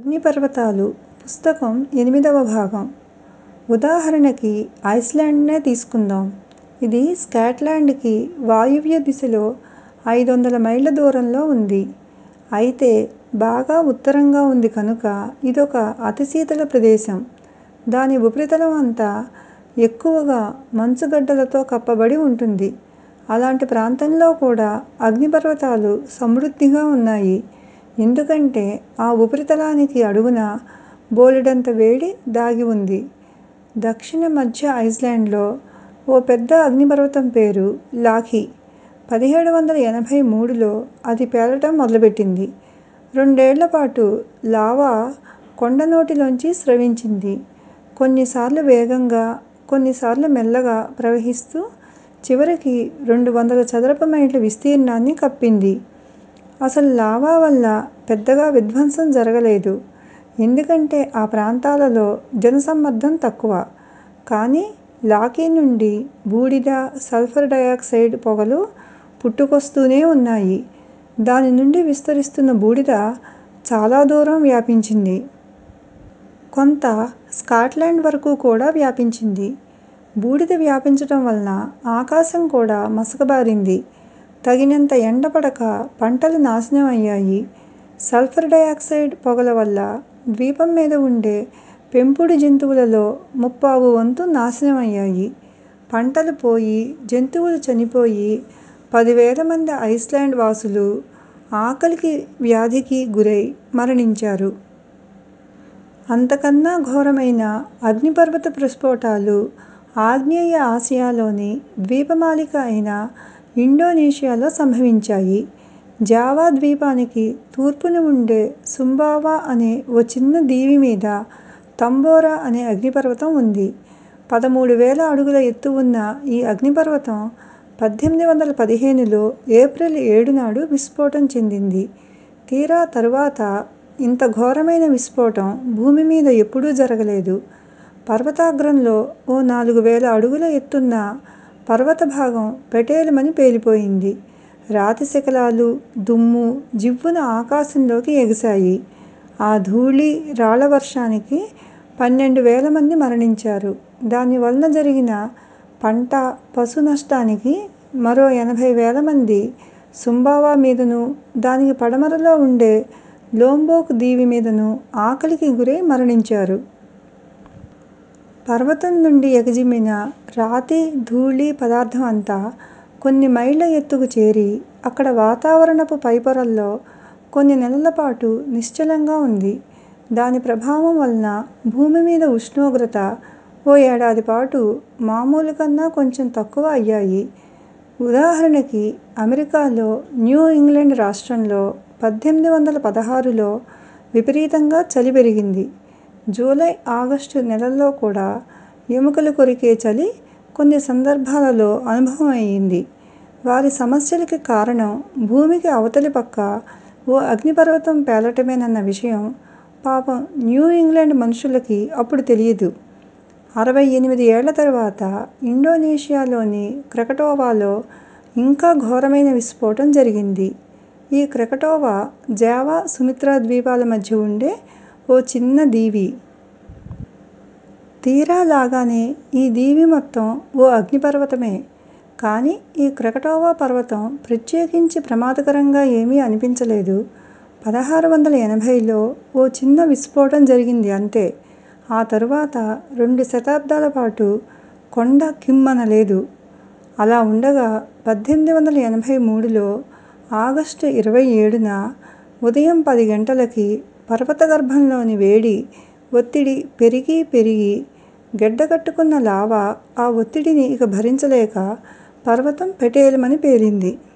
అగ్నిపర్వతాలు పుస్తకం 8వ భాగం. ఉదాహరణకి ఐస్లాండ్నే తీసుకుందాం. ఇది స్కాట్లాండ్కి వాయువ్య దిశలో 500 మైళ్ళ దూరంలో ఉంది. అయితే బాగా ఉత్తరంగా ఉంది కనుక ఇదొక అతిశీతల ప్రదేశం. దాని ఉపరితలం అంతా ఎక్కువగా మంచుగడ్డలతో కప్పబడి ఉంటుంది. అలాంటి ప్రాంతంలో కూడా అగ్నిపర్వతాలు సమృద్ధిగా ఉన్నాయి. ఎందుకంటే ఆ ఉపరితలానికి అడుగున బోలెడంత వేడి దాగి ఉంది. దక్షిణ మధ్య ఐస్లాండ్లో ఓ పెద్ద అగ్నిపర్వతం పేరు లాఖీ. 1783లో అది పేలటం మొదలుపెట్టింది. 2 ఏళ్లపాటు లావా కొండనోటిలోంచి స్రవించింది. కొన్నిసార్లు వేగంగా, కొన్నిసార్లు మెల్లగా ప్రవహిస్తూ చివరికి 200 చదరపు మైళ్ళ విస్తీర్ణాన్ని కప్పింది. అసలు లావా వల్ల పెద్దగా విధ్వంసం జరగలేదు. ఎందుకంటే ఆ ప్రాంతాలలో జనసమ్మర్దం తక్కువ. కానీ లాఖీ నుండి బూడిద, సల్ఫర్ డయాక్సైడ్ పొగలు పుట్టుకొస్తూనే ఉన్నాయి. దాని నుండి విస్తరిస్తున్న బూడిద చాలా దూరం వ్యాపించింది. కొంత స్కాట్లాండ్ వరకు కూడా వ్యాపించింది. బూడిద వ్యాపించటం వలన ఆకాశం కూడా మసకబారింది. తగినంత ఎండ పడక పంటలు నాశనం అయ్యాయి. సల్ఫర్ డయాక్సైడ్ పొగల వల్ల ద్వీపం మీద ఉండే పెంపుడు జంతువులలో 3/4 వంతు నాశనం అయ్యాయి. పంటలు పోయి, జంతువులు చనిపోయి 10,000 మంది ఐస్లాండ్ వాసులు ఆకలికి, వ్యాధికి గురై మరణించారు. అంతకన్నా ఘోరమైన అగ్నిపర్వత ప్రస్ఫోటాలు ఆగ్నేయ ఆసియాలోని ద్వీపమాలిక అయిన ఇండోనేషియాలో సంభవించాయి. జావా ద్వీపానికి తూర్పున ఉండే సుంబావా అనే ఓ చిన్న దీవి మీద తంబోరా అనే అగ్నిపర్వతం ఉంది. 13,000 అడుగుల ఎత్తు ఉన్న ఈ అగ్నిపర్వతం 1815లో ఏప్రిల్ 7 నాడు విస్ఫోటం చెందింది. తీరా తరువాత ఇంత ఘోరమైన విస్ఫోటం భూమి మీద ఎప్పుడూ జరగలేదు. పర్వతాగ్రంలో ఓ 4,000 అడుగుల ఎత్తున్న పర్వత భాగం పెటేలుమని పేలిపోయింది. రాతి శకలాలు, దుమ్ము జివ్వున ఆకాశంలోకి ఎగిశాయి. ఆ ధూళి, రాళ్ల వర్షానికి 12,000 మంది మరణించారు. దానివలన జరిగిన పంట, పశు నష్టానికి మరో 80,000 మంది సుంబావా మీదనూ, దానికి పడమరలో ఉండే లోంబోక్ దీవి మీదనూ ఆకలికి గురై మరణించారు. పర్వతం నుండి ఎగజిమ్మిన రాతి, ధూళి పదార్థం అంతా కొన్ని మైళ్ళ ఎత్తుకు చేరి అక్కడ వాతావరణపు పైపొరల్లో కొన్ని నెలల పాటు నిశ్చలంగా ఉంది. దాని ప్రభావం వలన భూమి మీద ఉష్ణోగ్రత ఓ ఏడాది పాటు మామూలు కన్నా కొంచెం తక్కువ అయ్యాయి. ఉదాహరణకి అమెరికాలో న్యూ ఇంగ్లాండ్ రాష్ట్రంలో 1816లో విపరీతంగా చలి పెరిగింది. జూలై, ఆగస్టు నెలల్లో కూడా ఎముకలు కొరికే చలి కొన్ని సందర్భాలలో అనుభవం అయింది. వారి సమస్యలకి కారణం భూమికి అవతలి పక్క ఓ అగ్నిపర్వతం పేలటమేనన్న విషయం పాపం న్యూ ఇంగ్లాండ్ మనుషులకి అప్పుడు తెలియదు. 68 ఏళ్ల తరువాత ఇండోనేషియాలోని క్రకటోవాలో ఇంకా ఘోరమైన విస్ఫోటం జరిగింది. ఈ క్రకటోవా జావా, సుమిత్రా ద్వీపాల మధ్య ఉండే ఓ చిన్న దీవి. తీరా లాగానే ఈ దీవి మొత్తం ఓ అగ్నిపర్వతమే. కానీ ఈ క్రకటోవా పర్వతం ప్రత్యేకించి ప్రమాదకరంగా ఏమీ అనిపించలేదు. 1680లో ఓ చిన్న విస్ఫోటం జరిగింది అంతే. ఆ తరువాత 2 శతాబ్దాల పాటు కొండ కిమ్మనలేదు. అలా ఉండగా 1883లో ఆగస్టు 27న ఉదయం 10 గంటలకి పర్వతగర్భంలోని వేడి, ఒత్తిడి పెరిగి పెరిగి గడ్డకట్టుకున్న లావా ఆ ఒత్తిడిని ఇక భరించలేక పర్వతం పెటేలుమని పేలింది.